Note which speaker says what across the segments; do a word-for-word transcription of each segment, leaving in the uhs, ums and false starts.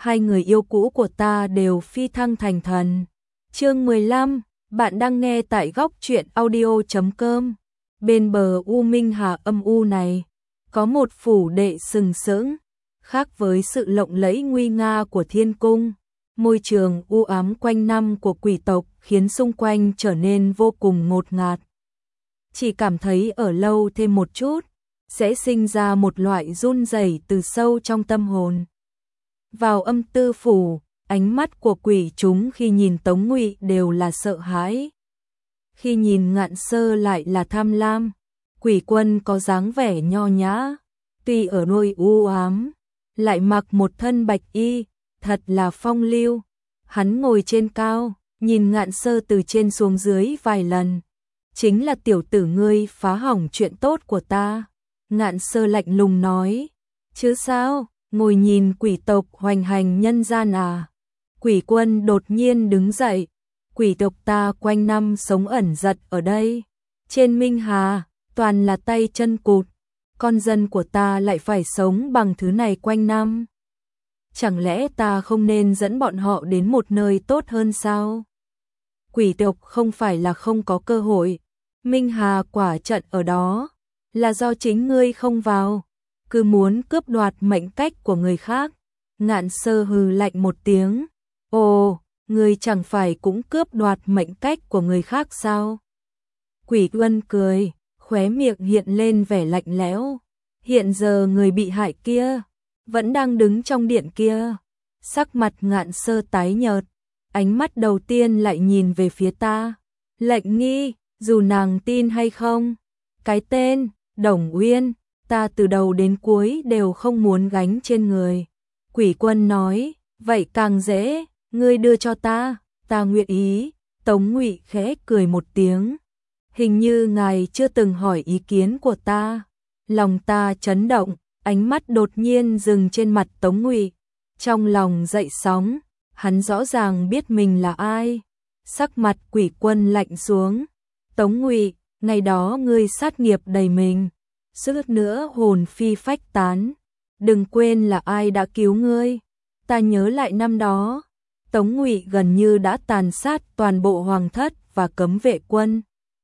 Speaker 1: hai người yêu cũ của ta đều phi thăng thành thần. Chương mười lăm, bạn đang nghe tại góc truyện audio chấm com. Bên bờ U Minh Hà âm u này, có một phủ đệ sừng sững, khác với sự lộng lẫy nguy nga của thiên cung. Môi trường u ám quanh năm của quỷ tộc khiến xung quanh trở nên vô cùng ngột ngạt. Chỉ cảm thấy ở lâu thêm một chút, sẽ sinh ra một loại run rẩy từ sâu trong tâm hồn. Vào âm tư phủ, ánh mắt của quỷ chúng khi nhìn Tống Ngụy đều là sợ hãi. Khi nhìn Ngạn Sơ lại là tham lam. Quỷ Quân có dáng vẻ nho nhã, tuy ở nơi u ám, lại mặc một thân bạch y, thật là phong lưu. Hắn ngồi trên cao, nhìn Ngạn Sơ từ trên xuống dưới vài lần. Chính là tiểu tử ngươi phá hỏng chuyện tốt của ta. Ngạn Sơ lạnh lùng nói, chứ sao, ngồi nhìn quỷ tộc hoành hành nhân gian à. Quỷ Quân đột nhiên đứng dậy, quỷ tộc ta quanh năm sống ẩn giật ở đây. Trên Minh Hà, toàn là tay chân cụt, con dân của ta lại phải sống bằng thứ này quanh năm. Chẳng lẽ ta không nên dẫn bọn họ đến một nơi tốt hơn sao? Quỷ tộc không phải là không có cơ hội, Minh Hà quả trận ở đó, là do chính ngươi không vào, cứ muốn cướp đoạt mệnh cách của người khác. Ngạn Sơ hừ lạnh một tiếng, ồ, ngươi chẳng phải cũng cướp đoạt mệnh cách của người khác sao? Quỷ Quân cười, khóe miệng hiện lên vẻ lạnh lẽo. Hiện giờ người bị hại kia vẫn đang đứng trong điện kia. Sắc mặt Ngạn Sơ tái nhợt, ánh mắt đầu tiên lại nhìn về phía ta. Lệnh Nghi, dù nàng tin hay không, cái tên Đồng Uyên, ta từ đầu đến cuối đều không muốn gánh trên người. Quỷ Quân nói, vậy càng dễ, ngươi đưa cho ta, ta nguyện ý. Tống Ngụy khẽ cười một tiếng, hình như ngài chưa từng hỏi ý kiến của ta. Lòng ta chấn động, ánh mắt đột nhiên dừng trên mặt Tống Ngụy. Trong lòng dậy sóng, hắn rõ ràng biết mình là ai. Sắc mặt Quỷ Quân lạnh xuống, Tống Ngụy, ngày đó ngươi sát nghiệp đầy mình, suýt nữa hồn phi phách tán. Đừng quên là ai đã cứu ngươi. Ta nhớ lại năm đó, Tống Ngụy gần như đã tàn sát toàn bộ hoàng thất và cấm vệ quân.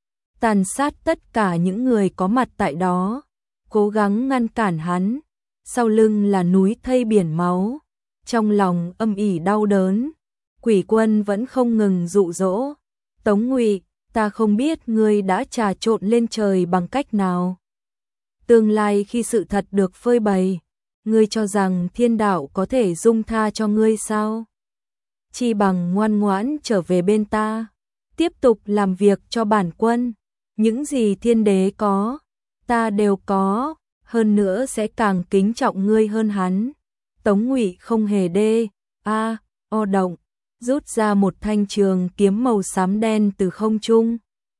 Speaker 1: Tàn sát tất cả những người có mặt tại đó, cố gắng ngăn cản hắn. Sau lưng là núi thây biển máu, trong lòng âm ỉ đau đớn. Quỷ Quân vẫn không ngừng dụ dỗ, Tống Ngụy, ta không biết ngươi đã trà trộn lên trời bằng cách nào. Tương lai khi sự thật được phơi bày, ngươi cho rằng thiên đạo có thể dung tha cho ngươi sao? Chi bằng ngoan ngoãn trở về bên ta, tiếp tục làm việc cho bản quân. Những gì thiên đế có, ta đều có, hơn nữa sẽ càng kính trọng ngươi hơn hắn. Tống Ngụy không hề đê, a, o động, rút ra một thanh trường kiếm màu xám đen từ không trung.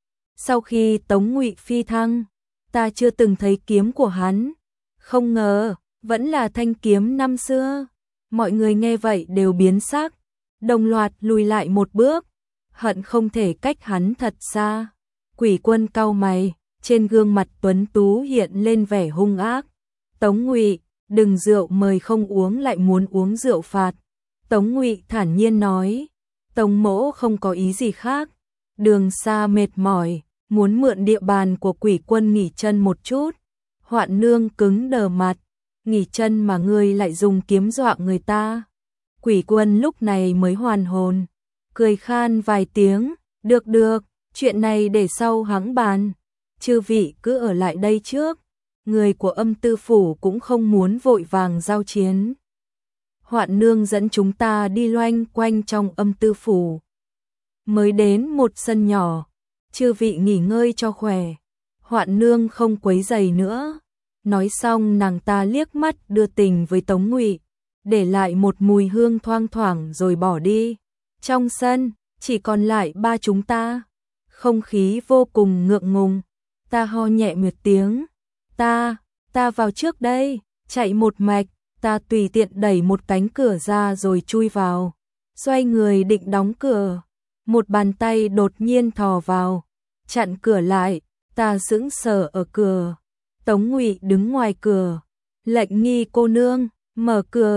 Speaker 1: Sau khi Tống Ngụy phi thăng, ta chưa từng thấy kiếm của hắn, không ngờ vẫn là thanh kiếm năm xưa. Mọi người nghe vậy đều biến sắc, đồng loạt lùi lại một bước, hận không thể cách hắn thật xa. Quỷ Quân cau mày, trên gương mặt tuấn tú hiện lên vẻ hung ác. Tống Ngụy, đừng rượu mời không uống lại muốn uống rượu phạt. Tống Ngụy thản nhiên nói, Tống mỗ không có ý gì khác, đường xa mệt mỏi, muốn mượn địa bàn của Quỷ Quân nghỉ chân một chút. Hoạn Nương cứng đờ mặt, nghỉ chân mà ngươi lại dùng kiếm dọa người ta. Quỷ Quân lúc này mới hoàn hồn, cười khan vài tiếng, được được, chuyện này để sau hãng bàn, chư vị cứ ở lại đây trước. Người của âm tư phủ cũng không muốn vội vàng giao chiến. Hoạn Nương dẫn chúng ta đi loanh quanh trong âm tư phủ. Mới đến một sân nhỏ, chư vị nghỉ ngơi cho khỏe. Hoạn Nương không quấy rầy nữa. Nói xong nàng ta liếc mắt đưa tình với Tống Ngụy, để lại một mùi hương thoang thoảng rồi bỏ đi. Trong sân, chỉ còn lại ba chúng ta. Không khí vô cùng ngượng ngùng. Ta ho nhẹ một tiếng. Ta, ta vào trước đây, chạy một mạch, ta tùy tiện đẩy một cánh cửa ra rồi chui vào. Xoay người định đóng cửa, một bàn tay đột nhiên thò vào, chặn cửa lại, ta sững sờ ở cửa. Tống Ngụy đứng ngoài cửa, Lệnh Nghi cô nương, mở cửa,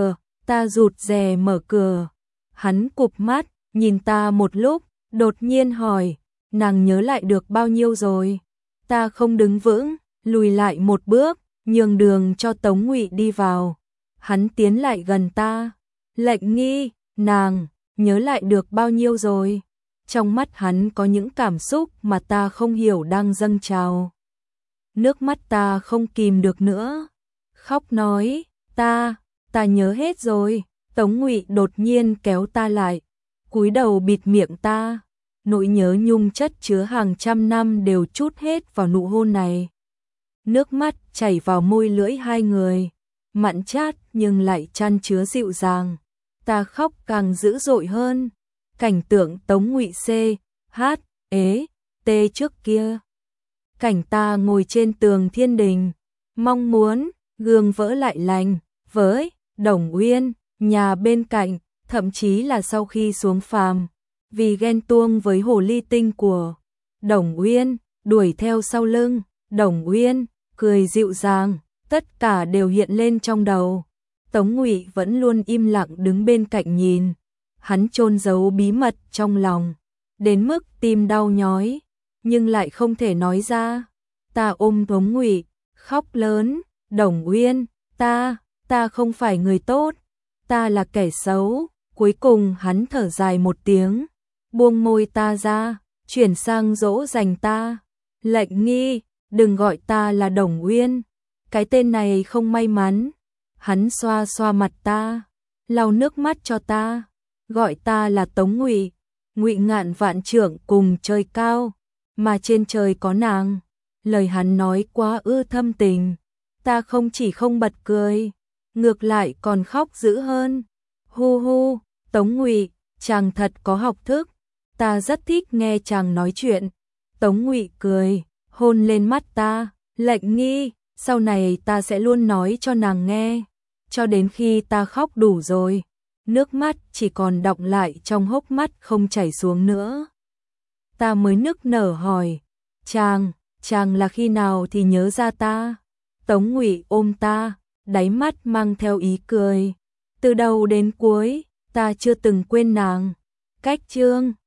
Speaker 1: Ta rụt rè mở cửa. Hắn cụp mắt, nhìn ta một lúc, đột nhiên hỏi, nàng nhớ lại được bao nhiêu rồi? Ta không đứng vững, lùi lại một bước, nhường đường cho Tống Ngụy đi vào. Hắn tiến lại gần ta. Lệnh Nghi, nàng nhớ lại được bao nhiêu rồi? Trong mắt hắn có những cảm xúc mà ta không hiểu đang dâng trào. Nước mắt ta không kìm được nữa. Khóc nói, ta, ta nhớ hết rồi. Tống Ngụy đột nhiên kéo ta lại, cúi đầu bịt miệng ta. Nỗi nhớ nhung chất chứa hàng trăm năm đều trút hết vào nụ hôn này. Nước mắt chảy vào môi lưỡi hai người, mặn chát nhưng lại chan chứa dịu dàng. Ta khóc càng dữ dội hơn. Cảnh tượng Tống Ngụy C, H, ế, T trước kia. Cảnh ta ngồi trên tường thiên đình, mong muốn gương vỡ lại lành với Đồng Uyên, nhà bên cạnh, thậm chí là sau khi xuống phàm, vì ghen tuông với hồ ly tinh của Đồng Uyên, đuổi theo sau lưng Đồng Uyên, cười dịu dàng, tất cả đều hiện lên trong đầu. Tống Ngụy vẫn luôn im lặng đứng bên cạnh nhìn. Hắn chôn giấu bí mật trong lòng, đến mức tim đau nhói, nhưng lại không thể nói ra. Ta ôm Tống Ngụy, khóc lớn, Đồng Uyên, ta, ta không phải người tốt, ta là kẻ xấu. Cuối cùng hắn thở dài một tiếng, buông môi ta ra, chuyển sang dỗ dành ta. Lệnh Nghi, đừng gọi ta là Đồng Uyên, cái tên này không may mắn. Hắn xoa xoa mặt ta, lau nước mắt cho ta, gọi ta là Tống Ngụy. Ngụy ngạn vạn trượng cùng trời cao, mà trên trời có nàng. Lời hắn nói quá ư thâm tình, ta không chỉ không bật cười, ngược lại còn khóc dữ hơn. Hu hu, Tống Ngụy, chàng thật có học thức, ta rất thích nghe chàng nói chuyện. Tống Ngụy cười, hôn lên mắt ta. Lệnh Nghi, sau này ta sẽ luôn nói cho nàng nghe, cho đến khi ta khóc đủ rồi, nước mắt chỉ còn đọng lại trong hốc mắt không chảy xuống nữa. Ta mới nức nở hỏi, chàng, chàng là khi nào thì nhớ ra ta? Tống Ngụy ôm ta, đáy mắt mang theo ý cười. Từ đầu đến cuối, ta chưa từng quên nàng. Cách chương